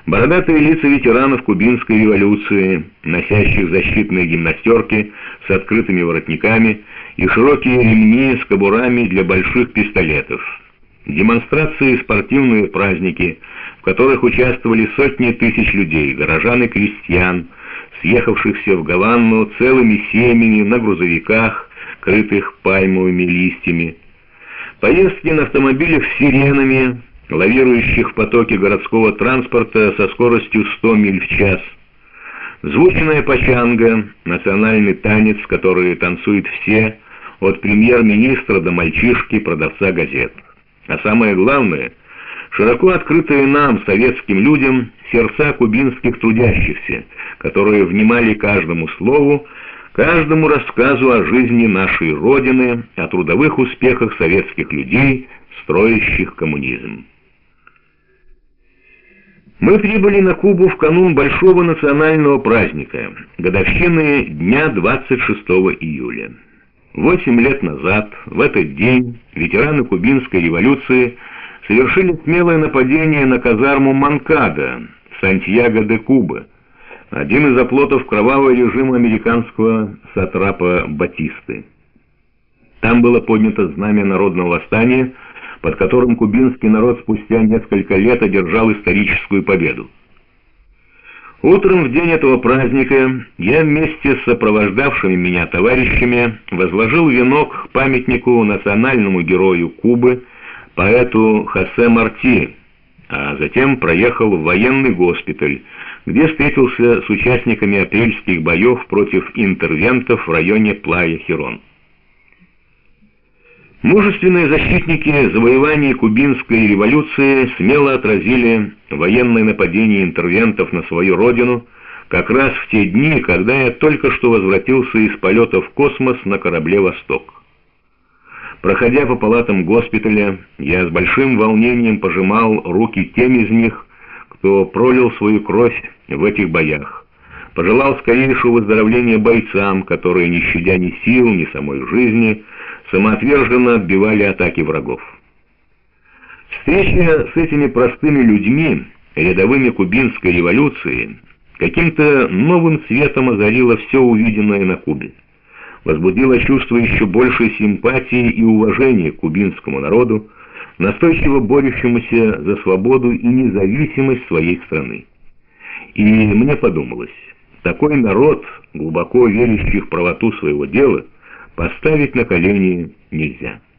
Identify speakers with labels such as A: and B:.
A: Бородатые лица ветеранов кубинской революции, носящих защитные гимнастерки с открытыми воротниками и широкие ремни с кобурами для больших пистолетов. Демонстрации и спортивные праздники, в которых участвовали сотни тысяч людей, горожан и крестьян, съехавшихся в Гаванну целыми семьями на грузовиках, крытых пальмовыми листьями. Поездки на автомобилях с сиренами, лавирующих в потоке городского транспорта со скоростью 100 миль в час. Звучная пачанга, национальный танец, который танцуют все, от премьер-министра до мальчишки, продавца газет. А самое главное, широко открытые нам, советским людям, сердца кубинских трудящихся, которые внимали каждому слову, каждому рассказу о жизни нашей Родины, о трудовых успехах советских людей, строящих коммунизм. Мы прибыли на Кубу в канун большого национального праздника, годовщины дня 26 июля. 8 лет назад, в этот день, ветераны кубинской революции совершили смелое нападение на казарму Манкада, Сантьяго-де-Куба, один из оплотов кровавого режима американского сатрапа Батисты. Там было поднято знамя народного восстания, под которым кубинский народ спустя несколько лет одержал историческую победу. Утром в день этого праздника я вместе с сопровождавшими меня товарищами возложил венок к памятнику национальному герою Кубы, поэту Хосе Марти, а затем проехал в военный госпиталь, где встретился с участниками апрельских боев против интервентов в районе Плая-Хирон. Мужественные защитники завоеваний кубинской революции смело отразили военное нападение интервентов на свою родину как раз в те дни, когда я только что возвратился из полета в космос на корабле «Восток». Проходя по палатам госпиталя, я с большим волнением пожимал руки тем из них, кто пролил свою кровь в этих боях. Пожелал скорейшего выздоровления бойцам, которые, не щадя ни сил, ни самой жизни, самоотверженно отбивали атаки врагов. Встреча с этими простыми людьми, рядовыми кубинской революции, каким-то новым светом озарила все увиденное на Кубе, возбудила чувство еще большей симпатии и уважения к кубинскому народу, настойчиво борющемуся за свободу и независимость своей страны. И мне подумалось, такой народ, глубоко верящий в правоту своего дела, поставить на колени нельзя.